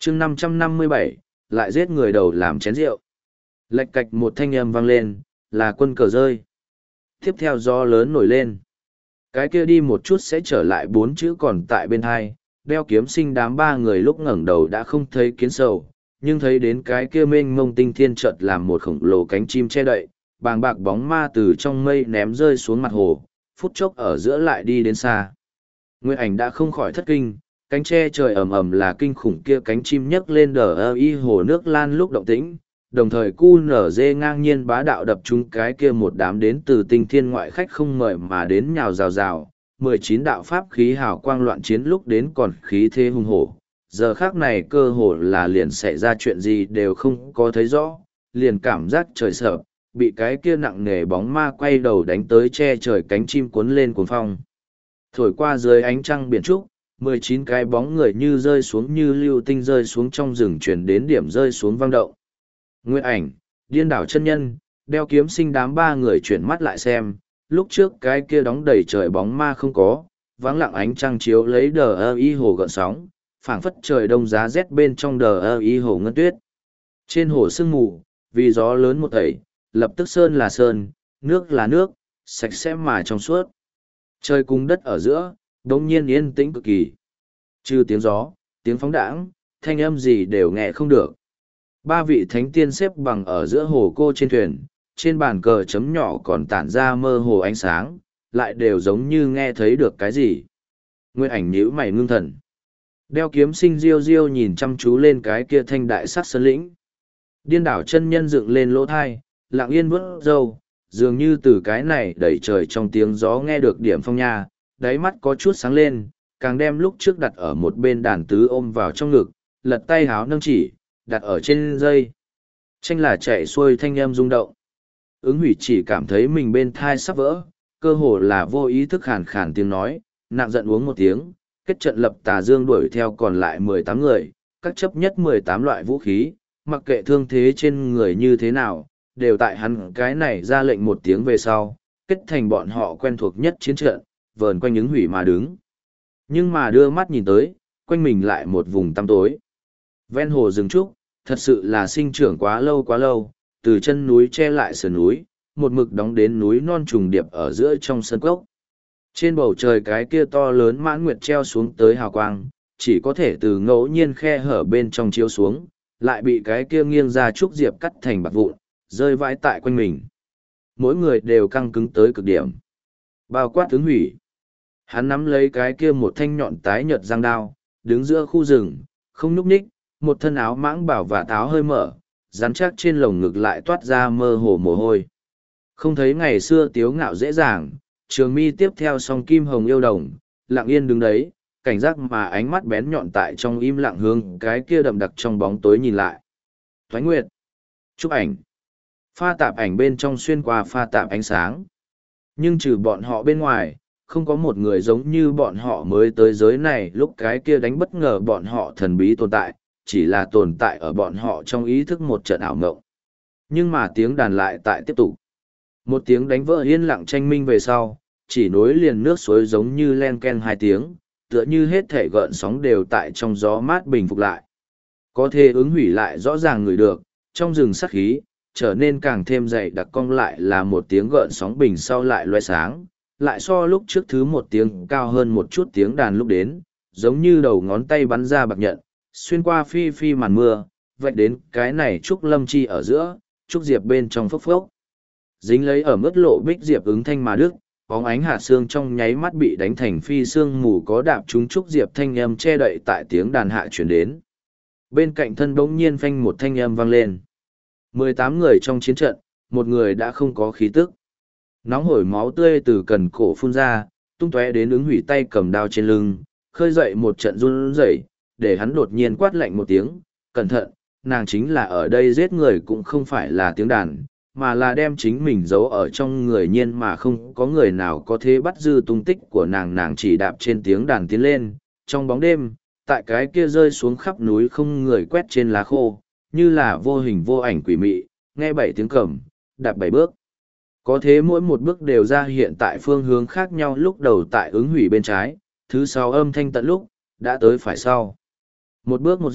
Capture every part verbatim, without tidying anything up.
chương năm trăm năm mươi bảy, lại giết người đầu làm chén rượu. Lạch cạch một thanh âm vang lên, là quân cờ rơi. Tiếp theo gió lớn nổi lên. Cái kia đi một chút sẽ trở lại bốn chữ còn tại bên hai, đeo kiếm sinh đám ba người lúc ngẩng đầu đã không thấy kiến sầu, nhưng thấy đến cái kia mênh mông tinh thiên chợt làm một khổng lồ cánh chim che đậy, bàng bạc bóng ma từ trong mây ném rơi xuống mặt hồ, phút chốc ở giữa lại đi đến xa. Nguyệt Ảnh đã không khỏi thất kinh, cánh tre trời ầm ầm là kinh khủng kia cánh chim nhấc lên đờ ơ y hồ nước lan lúc động tĩnh, đồng thời cu nở dê ngang nhiên bá đạo đập trúng cái kia một đám đến từ tinh thiên ngoại khách không mời mà đến nhào rào rào, mười chín đạo pháp khí hào quang loạn chiến lúc đến còn khí thế hung hổ. Giờ khác này cơ hồ là liền xảy ra chuyện gì đều không có thấy rõ, liền cảm giác trời sợ, bị cái kia nặng nề bóng ma quay đầu đánh tới che trời cánh chim cuốn lên cuồng phong. Thổi qua dưới ánh trăng biển trúc, mười chín cái bóng người như rơi xuống như lưu tinh rơi xuống trong rừng chuyển đến điểm rơi xuống vang động. Nguyệt Ảnh, Điên Đảo chân nhân, đeo kiếm sinh đám ba người chuyển mắt lại xem, lúc trước cái kia đóng đầy trời bóng ma không có, vắng lặng ánh trăng chiếu lấy đờ ơ y hồ gợn sóng, phảng phất trời đông giá rét bên trong đờ ơ y hồ ngân tuyết. Trên hồ sương mù, vì gió lớn một tẩy, lập tức sơn là sơn, nước là nước, sạch sẽ mà trong suốt. Trời cùng đất ở giữa, đống nhiên yên tĩnh cực kỳ. Trừ tiếng gió, tiếng phóng đãng, thanh âm gì đều nghe không được. Ba vị thánh tiên xếp bằng ở giữa hồ cô trên thuyền, trên bàn cờ chấm nhỏ còn tản ra mơ hồ ánh sáng, lại đều giống như nghe thấy được cái gì. Nguyệt Ảnh nhíu mày ngưng thần. Đeo kiếm sinh riêu riêu nhìn chăm chú lên cái kia thanh đại sắc sơn lĩnh. Điên Đảo chân nhân dựng lên lỗ thai, lặng yên vuốt râu, dường như từ cái này đẩy trời trong tiếng gió nghe được điểm phong nha, đáy mắt có chút sáng lên, càng đem lúc trước đặt ở một bên đàn tứ ôm vào trong ngực, lật tay háo nâng chỉ, đặt ở trên dây. Tranh là chạy xuôi thanh âm rung động. Ứng hủy chỉ cảm thấy mình bên thai sắp vỡ, cơ hồ là vô ý thức khàn khàn tiếng nói, nặng giận uống một tiếng, kết trận lập tà dương đuổi theo còn lại mười tám người, các chấp nhất mười tám loại vũ khí, mặc kệ thương thế trên người như thế nào, đều tại hắn cái này ra lệnh một tiếng về sau, kết thành bọn họ quen thuộc nhất chiến trận, vờn quanh ứng hủy mà đứng. Nhưng mà đưa mắt nhìn tới, quanh mình lại một vùng tăm tối. Ven hồ rừng trúc, thật sự là sinh trưởng quá lâu quá lâu, từ chân núi che lại sườn núi, một mực đóng đến núi non trùng điệp ở giữa trong sân cốc. Trên bầu trời cái kia to lớn mãn nguyệt treo xuống tới hào quang, chỉ có thể từ ngẫu nhiên khe hở bên trong chiếu xuống, lại bị cái kia nghiêng ra trúc diệp cắt thành bạc vụn, rơi vãi tại quanh mình. Mỗi người đều căng cứng tới cực điểm. Bao quát ứng hủy. Hắn nắm lấy cái kia một thanh nhọn tái nhợt giang đao, đứng giữa khu rừng, không nhúc nhích, một thân áo mãng bảo và táo hơi mở, rắn chắc trên lồng ngực lại toát ra mơ hồ mồ hôi. Không thấy ngày xưa tiếu ngạo dễ dàng, trường mi tiếp theo song kim hồng yêu đồng, lặng yên đứng đấy, cảnh giác mà ánh mắt bén nhọn tại trong im lặng hướng cái kia đậm đặc trong bóng tối nhìn lại. Thoái Nguyệt, chụp ảnh, pha tạp ảnh bên trong xuyên qua pha tạp ánh sáng. Nhưng trừ bọn họ bên ngoài, không có một người giống như bọn họ mới tới giới này lúc cái kia đánh bất ngờ bọn họ thần bí tồn tại, chỉ là tồn tại ở bọn họ trong ý thức một trận ảo ngộng. Nhưng mà tiếng đàn lại tại tiếp tục. Một tiếng đánh vỡ yên lặng tranh minh về sau, chỉ nối liền nước suối giống như len ken hai tiếng, tựa như hết thể gợn sóng đều tại trong gió mát bình phục lại. Có thể ứng hủy lại rõ ràng người được, trong rừng sắc khí, trở nên càng thêm dày đặc cong lại là một tiếng gợn sóng bình sau lại loe sáng, lại so lúc trước thứ một tiếng cao hơn một chút tiếng đàn lúc đến, giống như đầu ngón tay bắn ra bạc nhận, xuyên qua phi phi màn mưa, vạch đến cái này trúc lâm chi ở giữa, trúc diệp bên trong phốc phốc. Dính lấy ở mức lộ bích diệp ứng thanh mà đức, bóng ánh hạt xương trong nháy mắt bị đánh thành phi xương mù có đạp trúng trúc diệp thanh âm che đậy tại tiếng đàn hạ chuyển đến. Bên cạnh thân bỗng nhiên phanh một thanh âm vang lên. mười tám người trong chiến trận, một người đã không có khí tức. Nóng hổi máu tươi từ cần cổ phun ra, tung tóe đến ứng hủy tay cầm đao trên lưng, khơi dậy một trận run rẩy, để hắn đột nhiên quát lạnh một tiếng, cẩn thận, nàng chính là ở đây giết người cũng không phải là tiếng đàn, mà là đem chính mình giấu ở trong người nhiên mà không có người nào có thể bắt dư tung tích của nàng. Nàng chỉ đạp trên tiếng đàn tiến lên, trong bóng đêm, tại cái kia rơi xuống khắp núi không người quét trên lá khô, như là vô hình vô ảnh quỷ mị, nghe bảy tiếng cầm, đạp bảy bước. Có thế mỗi một bước đều ra hiện tại phương hướng khác nhau, lúc đầu tại ứng hủy bên trái, thứ sáu âm thanh tận lúc, đã tới phải sau. Một bước một giết,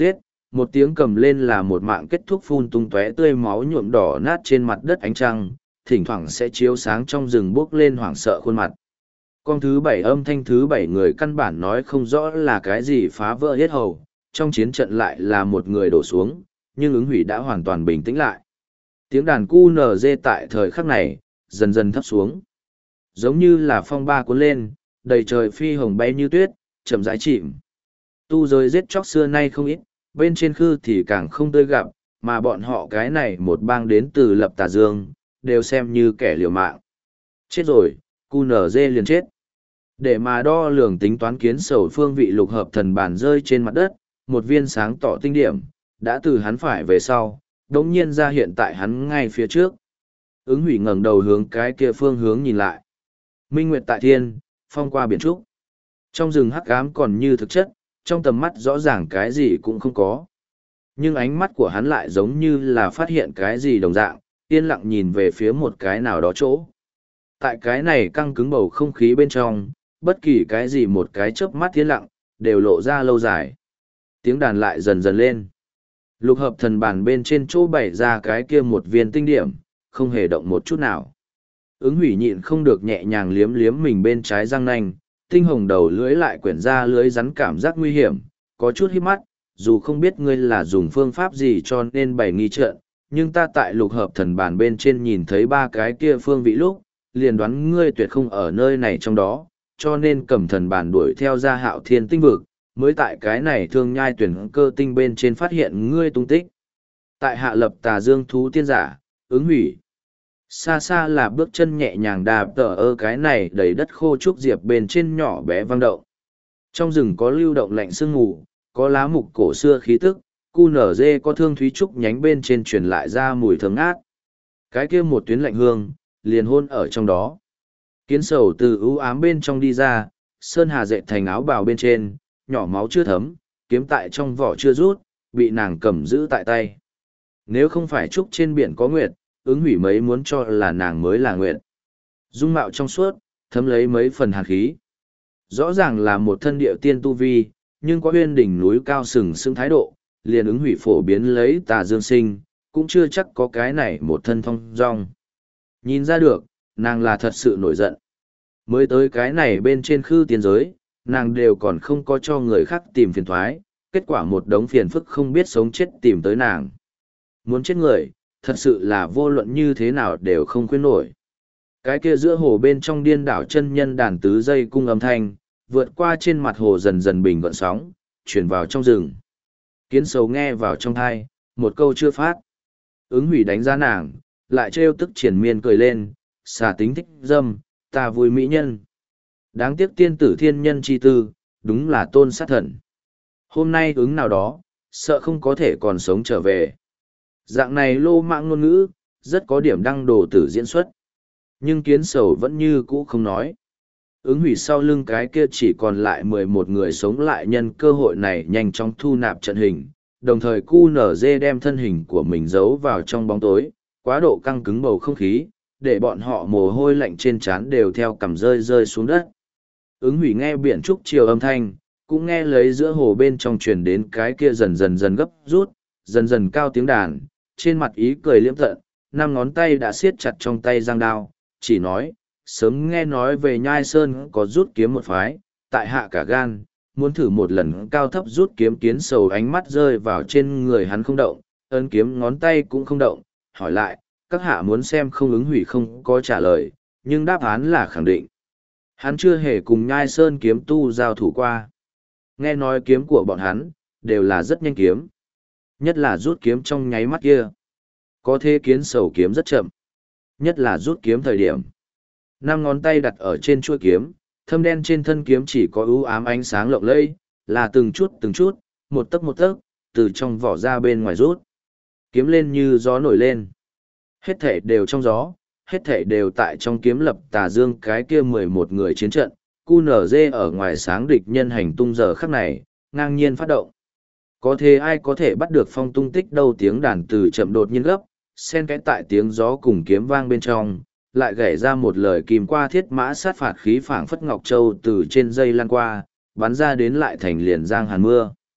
một tiếng cầm lên là một mạng kết thúc phun tung tóe tươi máu nhuộm đỏ nát trên mặt đất ánh trăng, thỉnh thoảng sẽ chiếu sáng trong rừng buốc lên hoảng sợ khuôn mặt. Con thứ bảy âm thanh thứ bảy người căn bản nói không rõ là cái gì phá vỡ hết hầu, trong chiến trận lại là một người đổ xuống, nhưng ứng hủy đã hoàn toàn bình tĩnh lại. Tiếng đàn cu nờ dê tại thời khắc này, dần dần thấp xuống. Giống như là phong ba cuốn lên, đầy trời phi hồng bay như tuyết, chậm rãi chìm. Tu giới giết chóc xưa nay không ít, bên trên khư thì càng không tươi gặp, mà bọn họ cái này một bang đến từ lập tà dương, đều xem như kẻ liều mạng. Chết rồi, cu nở dê liền chết. Để mà đo lường tính toán kiến sầu phương vị lục hợp thần bản rơi trên mặt đất, một viên sáng tỏ tinh điểm, đã từ hắn phải về sau, đống nhiên ra hiện tại hắn ngay phía trước. Ứng hủy ngẩng đầu hướng cái kia phương hướng nhìn lại. Minh nguyệt tại thiên, phong qua biển trúc. Trong rừng hắc ám còn như thực chất, trong tầm mắt rõ ràng cái gì cũng không có. Nhưng ánh mắt của hắn lại giống như là phát hiện cái gì đồng dạng, yên lặng nhìn về phía một cái nào đó chỗ. Tại cái này căng cứng bầu không khí bên trong, bất kỳ cái gì một cái chớp mắt yên lặng, đều lộ ra lâu dài. Tiếng đàn lại dần dần lên. Lục hợp thần bản bên trên chỗ bày ra cái kia một viên tinh điểm, không hề động một chút nào. Ứng hủy nhịn không được nhẹ nhàng liếm liếm mình bên trái răng nanh, tinh hồng đầu lưỡi lại quyển ra lưới rắn cảm giác nguy hiểm, có chút híp mắt, dù không biết ngươi là dùng phương pháp gì cho nên bày nghi trận, nhưng ta tại lục hợp thần bản bên trên nhìn thấy ba cái kia phương vị lúc, liền đoán ngươi tuyệt không ở nơi này trong đó, cho nên cầm thần bản đuổi theo ra hạo thiên tinh vực, mới tại cái này thương nhai tuyển cơ tinh bên trên phát hiện ngươi tung tích. Tại hạ lập tà dương thú tiên giả, ứng hủy. Xa xa là bước chân nhẹ nhàng đạp tờ ơ cái này đầy đất khô trúc diệp bên trên nhỏ bé vang động. Trong rừng có lưu động lạnh sương mù, có lá mục cổ xưa khí tức, cu nở dê có thương thúy trúc nhánh bên trên truyền lại ra mùi thơm ngát. Cái kia một tuyến lạnh hương, liền hôn ở trong đó. Kiến sầu từ ưu ám bên trong đi ra, sơn hà dệt thành áo bào bên trên, nhỏ máu chưa thấm, kiếm tại trong vỏ chưa rút, bị nàng cầm giữ tại tay. Nếu không phải trúc trên biển có nguyệt, ứng hủy mấy muốn cho là nàng mới là nguyệt. Dung mạo trong suốt, thấm lấy mấy phần hàn khí. Rõ ràng là một thân điệu tiên tu vi, nhưng có huyên đỉnh núi cao sừng sững thái độ, liền ứng hủy phổ biến lấy tà dương sinh, cũng chưa chắc có cái này một thân thong dong. Nhìn ra được, nàng là thật sự nổi giận. Mới tới cái này bên trên khư tiên giới, nàng đều còn không có cho người khác tìm phiền thoái, kết quả một đống phiền phức không biết sống chết tìm tới nàng. Muốn chết người, thật sự là vô luận như thế nào đều không khuyên nổi. Cái kia giữa hồ bên trong điên đảo chân nhân đàn tứ dây cung âm thanh, vượt qua trên mặt hồ dần dần bình gợn sóng, chuyển vào trong rừng. Kiến sầu nghe vào trong thai, một câu chưa phát. Ứng hủy đánh giá nàng, lại trêu tức triển miên cười lên, xà tính thích dâm, ta vui mỹ nhân. Đáng tiếc tiên tử thiên nhân chi tư, đúng là tôn sát thần. Hôm nay ứng nào đó, sợ không có thể còn sống trở về. Dạng này lô mạng ngôn ngữ, rất có điểm đăng đồ tử diễn xuất. Nhưng kiến sầu vẫn như cũ không nói. Ứng hủy sau lưng cái kia chỉ còn lại mười một người sống lại nhân cơ hội này nhanh chóng thu nạp trận hình, đồng thời cu nở dê đem thân hình của mình giấu vào trong bóng tối, quá độ căng cứng bầu không khí, để bọn họ mồ hôi lạnh trên trán đều theo cằm rơi rơi xuống đất. Ứng hủy nghe biển trúc chiều âm thanh, cũng nghe lấy giữa hồ bên trong truyền đến cái kia dần dần dần gấp rút, dần dần cao tiếng đàn, trên mặt ý cười liễm tận, năm ngón tay đã siết chặt trong tay giang đao, chỉ nói, sớm nghe nói về nhai sơn có rút kiếm một phái, tại hạ cả gan, muốn thử một lần cao thấp rút kiếm. Kiến sầu ánh mắt rơi vào trên người hắn không động, ấn kiếm ngón tay cũng không động, hỏi lại, các hạ muốn xem không? Ứng hủy không có trả lời, nhưng đáp án là khẳng định. Hắn chưa hề cùng nhai sơn kiếm tu giao thủ qua. Nghe nói kiếm của bọn hắn, đều là rất nhanh kiếm. Nhất là rút kiếm trong nháy mắt kia. Có thế kiến sầu kiếm rất chậm. Nhất là rút kiếm thời điểm. Năm ngón tay đặt ở trên chuôi kiếm, thâm đen trên thân kiếm chỉ có ưu ám ánh sáng lộng lẫy, là từng chút từng chút, một tấc một tấc, từ trong vỏ ra bên ngoài rút. Kiếm lên như gió nổi lên. Hết thể đều trong gió, hết thể đều tại trong kiếm lập tà dương cái kia mười một người chiến trận, cu nở dê ở ngoài sáng địch nhân hành tung giờ khắc này, ngang nhiên phát động. Có thể ai có thể bắt được phong tung tích đâu? Tiếng đàn từ chậm đột nhiên gấp, xen kẽ tại tiếng gió cùng kiếm vang bên trong, lại gảy ra một lời kìm qua thiết mã sát phạt khí phảng phất ngọc châu từ trên dây lan qua, bắn ra đến lại thành liền giang hàn mưa.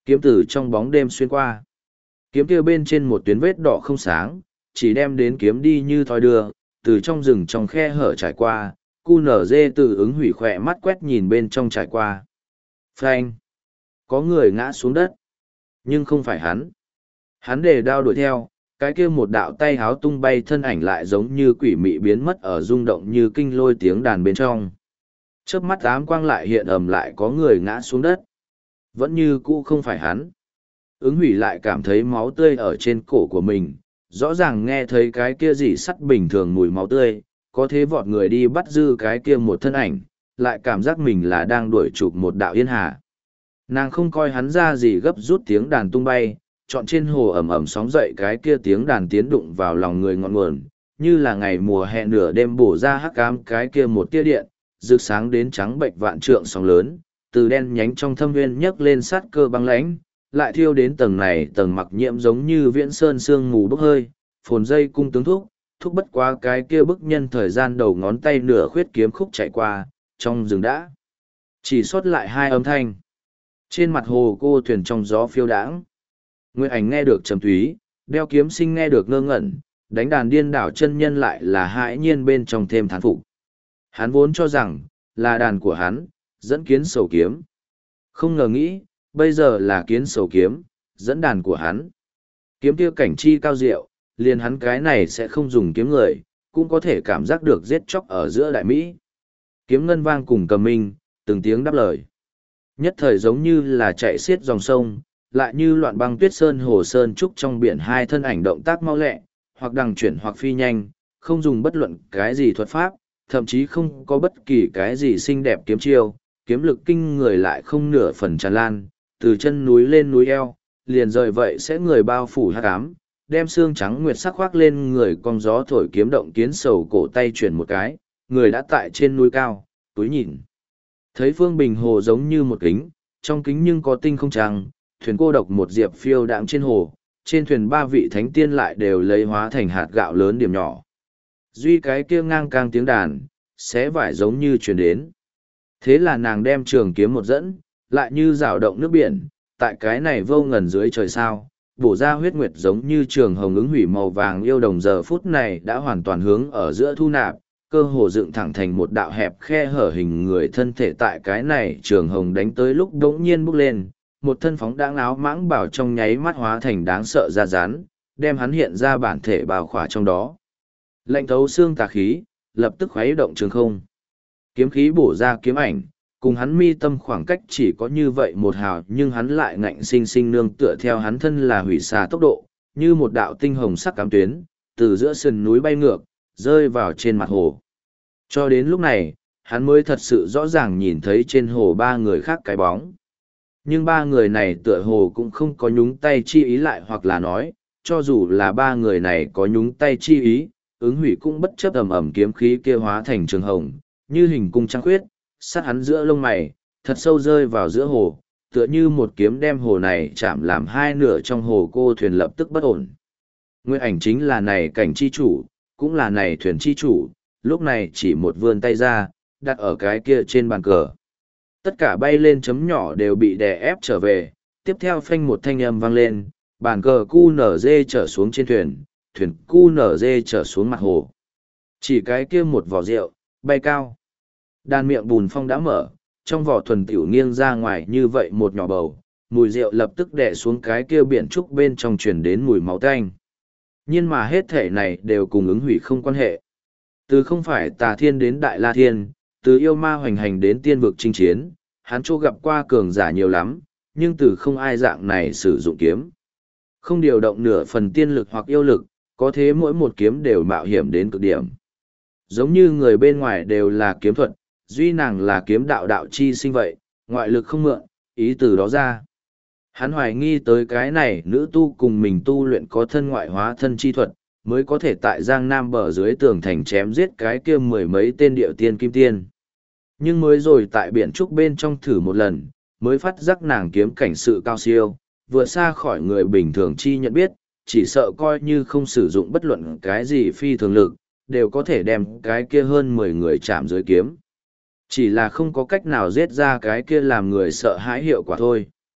Kiếm từ trong bóng đêm xuyên qua. Kiếm kia bên trên một tuyến vết đỏ không sáng, chỉ đem đến kiếm đi như thoi đưa, từ trong rừng trong khe hở trải qua, cu nở dê từ ứng hủy khỏe mắt quét nhìn bên trong trải qua. Phanh! Có người ngã xuống đất. Nhưng không phải hắn. Hắn để đao đuổi theo, cái kia một đạo tay háo tung bay thân ảnh lại giống như quỷ mị biến mất ở rung động như kinh lôi tiếng đàn bên trong. Chớp mắt ám quang lại hiện ầm lại có người ngã xuống đất. Vẫn như cũ không phải hắn. Ứng hủy lại cảm thấy máu tươi ở trên cổ của mình, rõ ràng nghe thấy cái kia gì sắt bình thường mùi máu tươi, có thế vọt người đi bắt dư cái kia một thân ảnh, lại cảm giác mình là đang đuổi chụp một đạo yên hà. Nàng không coi hắn ra gì gấp rút tiếng đàn tung bay, chọn trên hồ ẩm ẩm sóng dậy cái kia tiếng đàn tiến đụng vào lòng người ngọn nguồn, như là ngày mùa hè nửa đêm bổ ra hắc ám cái kia một tia điện, rực sáng đến trắng bệnh vạn trượng sóng lớn, từ đen nhánh trong thâm nguyên nhấc lên sát cơ băng lãnh, lại thiêu đến tầng này tầng mặc nhiễm giống như viễn sơn sương mù bốc hơi, phồn dây cung tướng thúc, thúc bất quá cái kia bức nhân thời gian đầu ngón tay nửa khuyết kiếm khúc chạy qua, trong rừng đã chỉ sót lại hai âm thanh. Trên mặt hồ cô thuyền trong gió phiêu đãng. Nguyệt Ảnh nghe được trầm thúy, đeo kiếm sinh nghe được ngơ ngẩn, đánh đàn điên đảo chân nhân lại là hãi nhiên bên trong thêm thán phục. Hắn vốn cho rằng, là đàn của hắn, dẫn kiến sầu kiếm. Không ngờ nghĩ, bây giờ là kiến sầu kiếm, dẫn đàn của hắn. Kiếm kia cảnh chi cao diệu, liền hắn cái này sẽ không dùng kiếm người, cũng có thể cảm giác được giết chóc ở giữa đại Mỹ. Kiếm ngân vang cùng cầm minh, từng tiếng đáp lời. Nhất thời giống như là chạy xiết dòng sông, lại như loạn băng tuyết sơn hồ sơn trúc trong biển hai thân ảnh động tác mau lẹ, hoặc đằng chuyển hoặc phi nhanh, không dùng bất luận cái gì thuật pháp, thậm chí không có bất kỳ cái gì xinh đẹp kiếm chiêu, kiếm lực kinh người lại không nửa phần tràn lan, từ chân núi lên núi eo, liền rời vậy sẽ người bao phủ hắc ám, đem xương trắng nguyệt sắc khoác lên người con gió thổi kiếm động kiến sầu cổ tay chuyển một cái, người đã tại trên núi cao, túi nhìn. Thấy phương bình hồ giống như một kính, trong kính nhưng có tinh không trăng, thuyền cô độc một diệp phiêu đạm trên hồ, trên thuyền ba vị thánh tiên lại đều lấy hóa thành hạt gạo lớn điểm nhỏ. Duy cái kia ngang càng tiếng đàn, xé vải giống như truyền đến. Thế là nàng đem trường kiếm một dẫn, lại như rào động nước biển, tại cái này vô ngần dưới trời sao, bổ ra huyết nguyệt giống như trường hồng ứng hủy màu vàng yêu đồng giờ phút này đã hoàn toàn hướng ở giữa thu nạp, cơ hồ dựng thẳng thành một đạo hẹp khe hở hình người thân thể tại cái này trường hồng đánh tới lúc đống nhiên bốc lên, một thân phóng đáng áo mãng bảo trong nháy mắt hóa thành đáng sợ ra rán, đem hắn hiện ra bản thể bào khỏa trong đó. Lệnh thấu xương tà khí, lập tức khuấy động trường không. Kiếm khí bổ ra kiếm ảnh, cùng hắn mi tâm khoảng cách chỉ có như vậy một hào, nhưng hắn lại ngạnh sinh sinh nương tựa theo hắn thân là hủy xà tốc độ, như một đạo tinh hồng sắc cám tuyến, từ giữa sườn núi bay ngược, rơi vào trên mặt hồ. Cho đến lúc này, hắn mới thật sự rõ ràng nhìn thấy trên hồ ba người khác cái bóng. Nhưng ba người này tựa hồ cũng không có nhúng tay chi ý lại, hoặc là nói, cho dù là ba người này có nhúng tay chi ý, ứng hủy cũng bất chấp ầm ầm kiếm khí kia hóa thành trường hồng, như hình cung trăng khuyết, sát hắn giữa lông mày, thật sâu rơi vào giữa hồ, tựa như một kiếm đem hồ này chạm làm hai nửa trong hồ cô thuyền lập tức bất ổn. Nguyệt Ảnh chính là này cảnh chi chủ, cũng là này thuyền chi chủ, lúc này chỉ một vươn tay ra, đặt ở cái kia trên bàn cờ. Tất cả bay lên chấm nhỏ đều bị đè ép trở về, tiếp theo phanh một thanh âm vang lên, bàn cờ cu nở dê trở xuống trên thuyền, thuyền cu nở dê trở xuống mặt hồ. Chỉ cái kia một vỏ rượu, bay cao. Đàn miệng bùn phong đã mở, trong vỏ thuần tiểu nghiêng ra ngoài như vậy một nhỏ bầu, mùi rượu lập tức đè xuống cái kia biển trúc bên trong truyền đến mùi máu tanh. Nhưng mà hết thể này đều cùng ứng hủy không quan hệ. Từ không phải tà thiên đến đại la thiên, từ yêu ma hoành hành đến tiên vực chinh chiến, hắn chỗ gặp qua cường giả nhiều lắm, nhưng từ không ai dạng này sử dụng kiếm. Không điều động nửa phần tiên lực hoặc yêu lực, có thế mỗi một kiếm đều mạo hiểm đến cực điểm. Giống như người bên ngoài đều là kiếm thuật, duy nàng là kiếm đạo đạo chi sinh vậy, ngoại lực không mượn, ý từ đó ra. Hắn hoài nghi tới cái này nữ tu cùng mình tu luyện có thân ngoại hóa thân chi thuật, mới có thể tại Giang Nam bờ dưới tường thành chém giết cái kia mười mấy tên điệu tiên kim tiên. Nhưng mới rồi tại biển trúc bên trong thử một lần, mới phát giác nàng kiếm cảnh sự cao siêu, vừa xa khỏi người bình thường chi nhận biết, chỉ sợ coi như không sử dụng bất luận cái gì phi thường lực, đều có thể đem cái kia hơn mười người chạm dưới kiếm. Chỉ là không có cách nào giết ra cái kia làm người sợ hãi hiệu quả thôi.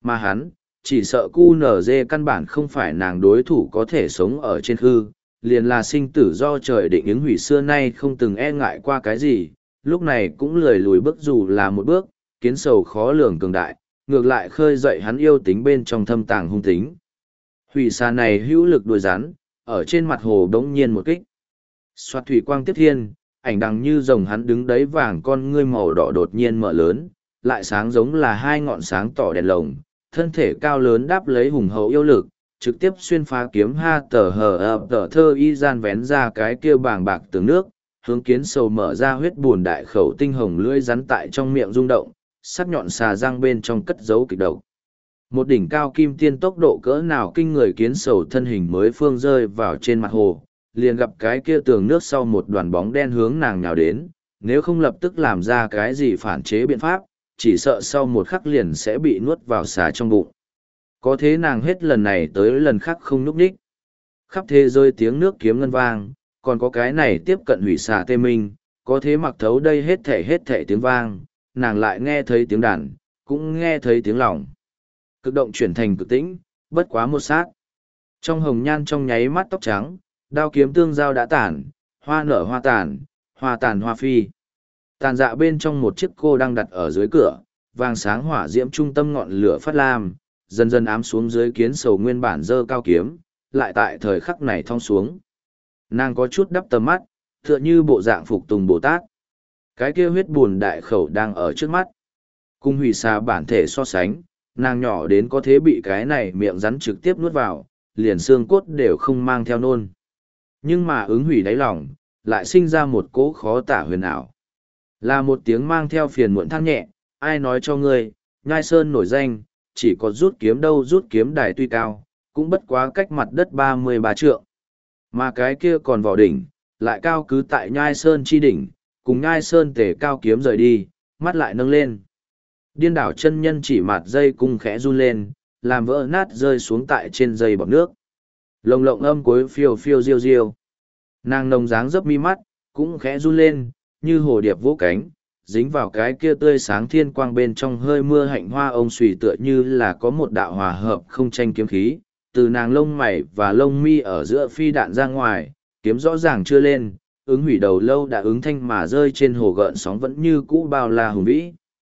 Mà hắn, chỉ sợ cu nở dê căn bản không phải nàng đối thủ có thể sống ở trên hư, liền là sinh tử do trời định ứng hủy xưa nay không từng e ngại qua cái gì, lúc này cũng lười lùi bước dù là một bước, kiến sầu khó lường cường đại, ngược lại khơi dậy hắn yêu tính bên trong thâm tàng hung tính. Hủy xà này hữu lực đuôi rắn, ở trên mặt hồ đống nhiên một kích. Xoạt thủy quang tiếp thiên, ảnh đằng như rồng hắn đứng đấy vàng con ngươi màu đỏ đột nhiên mở lớn, lại sáng giống là hai ngọn sáng tỏ đèn lồng, thân thể cao lớn đáp lấy hùng hậu yêu lực, trực tiếp xuyên phá kiếm ha tờ hờ ập tờ thơ y gian vén ra cái kia bàng bạc tường nước, hướng kiến sầu mở ra huyết buồn đại khẩu tinh hồng lưỡi rắn tại trong miệng rung động, sắc nhọn xà răng bên trong cất giấu kịch độc. Một đỉnh cao kim tiên tốc độ cỡ nào kinh người kiến sầu thân hình mới phương rơi vào trên mặt hồ, liền gặp cái kia tường nước sau một đoàn bóng đen hướng nàng nhào đến, nếu không lập tức làm ra cái gì phản chế biện pháp, chỉ sợ sau một khắc liền sẽ bị nuốt vào xà trong bụng. Có thế nàng hết lần này tới lần khác không núp đích. Khắp thế giới tiếng nước kiếm ngân vang, còn có cái này tiếp cận hủy xà tê minh, có thế mặc thấu đây hết thể hết thể tiếng vang, nàng lại nghe thấy tiếng đàn, cũng nghe thấy tiếng lòng. Cực động chuyển thành cực tĩnh, bất quá một sát. Trong hồng nhan trong nháy mắt tóc trắng, đao kiếm tương giao đã tản, hoa nở hoa tàn, hoa tàn hoa phi. Tàn dạ bên trong một chiếc cô đang đặt ở dưới cửa, vàng sáng hỏa diễm trung tâm ngọn lửa phát lam, dần dần ám xuống dưới kiến sầu nguyên bản dơ cao kiếm, lại tại thời khắc này thong xuống. Nàng có chút đắp tầm mắt, tựa như bộ dạng phục tùng Bồ Tát. Cái kia huyết buồn đại khẩu đang ở trước mắt. Cung hủy xà bản thể so sánh, nàng nhỏ đến có thế bị cái này miệng rắn trực tiếp nuốt vào, liền xương cốt đều không mang theo nôn. Nhưng mà ứng hủy đáy lòng, lại sinh ra một cỗ khó tả huyền ảo. Là một tiếng mang theo phiền muộn than nhẹ, ai nói cho ngươi, Nhai Sơn nổi danh, chỉ có rút kiếm đâu rút kiếm đài tuy cao, cũng bất quá cách mặt đất ba mươi ba trượng. Mà cái kia còn vào đỉnh, lại cao cứ tại Nhai Sơn chi đỉnh, cùng Nhai Sơn tề cao kiếm rời đi, mắt lại nâng lên. Điên đảo chân nhân chỉ mặt dây cung khẽ run lên, làm vỡ nát rơi xuống tại trên dây bọt nước. Lồng lộng âm cuối phiêu phiêu diêu diêu. Nàng nồng dáng dấp mi mắt, cũng khẽ run lên, như hồ điệp vỗ cánh, dính vào cái kia tươi sáng thiên quang bên trong hơi mưa hạnh hoa ông xùy tựa như là có một đạo hòa hợp không tranh kiếm khí, từ nàng lông mày và lông mi ở giữa phi đạn ra ngoài, kiếm rõ ràng chưa lên, ứng hủy đầu lâu đã ứng thanh mà rơi trên hồ gợn sóng vẫn như cũ bao la hùng vĩ.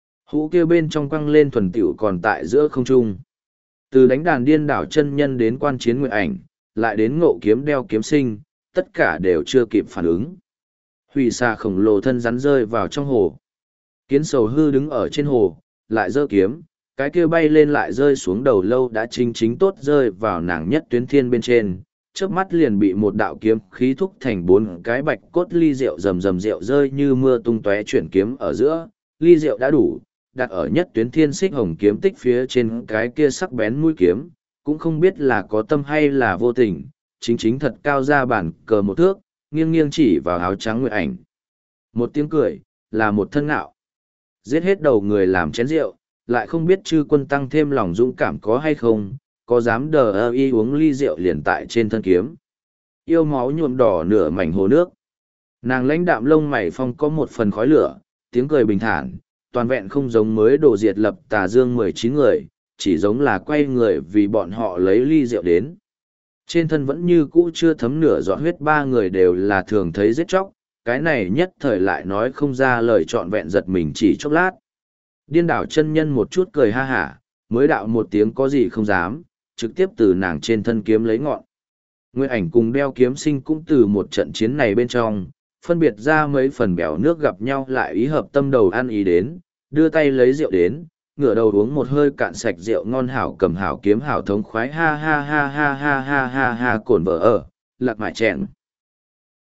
Hũ kia bên trong quăng lên thuần tiểu còn tại giữa không trung. Từ đánh đàn điên đảo chân nhân đến quan chiến nguyện ảnh, lại đến ngộ kiếm đeo kiếm sinh, tất cả đều chưa kịp phản ứng. Hủy xà khổng lồ thân rắn rơi vào trong hồ. Kiến sầu hư đứng ở trên hồ, lại giơ kiếm, cái kia bay lên lại rơi xuống đầu lâu đã chính chính tốt rơi vào nàng nhất tuyến thiên bên trên, chớp mắt liền bị một đạo kiếm khí thúc thành bốn cái bạch cốt ly rượu rầm rầm rượu rơi như mưa tung tóe chuyển kiếm ở giữa, ly rượu đã đủ, đặt ở nhất tuyến thiên xích hồng kiếm tích phía trên cái kia sắc bén mũi kiếm, cũng không biết là có tâm hay là vô tình, chính chính thật cao ra bản cờ một thước, nghiêng nghiêng chỉ vào áo trắng nguyệt ảnh. Một tiếng cười, là một thân ngạo. Giết hết đầu người làm chén rượu, lại không biết chư quân tăng thêm lòng dũng cảm có hay không, có dám đờ ơ y uống ly rượu liền tại trên thân kiếm. Yêu máu nhuộm đỏ nửa mảnh hồ nước. Nàng lãnh đạm lông mày phong có một phần khói lửa, tiếng cười bình thản, toàn vẹn không giống mới đổ diệt lập tà dương mười chín người, chỉ giống là quay người vì bọn họ lấy ly rượu đến. Trên thân vẫn như cũ chưa thấm nửa giọt huyết, ba người đều là thường thấy giết chóc, cái này nhất thời lại nói không ra lời trọn vẹn giật mình chỉ chốc lát. Điên đảo chân nhân một chút cười ha hả, mới đạo một tiếng có gì không dám, trực tiếp từ nàng trên thân kiếm lấy ngọn. Nguyệt ảnh cùng đeo kiếm sinh cũng từ một trận chiến này bên trong, phân biệt ra mấy phần bèo nước gặp nhau lại ý hợp tâm đầu ăn ý đến, đưa tay lấy rượu đến, ngửa đầu uống một hơi cạn sạch rượu ngon hảo cầm hảo kiếm hảo thống khoái ha ha ha ha ha ha ha ha cổn vợ ở, lạc mải chèn.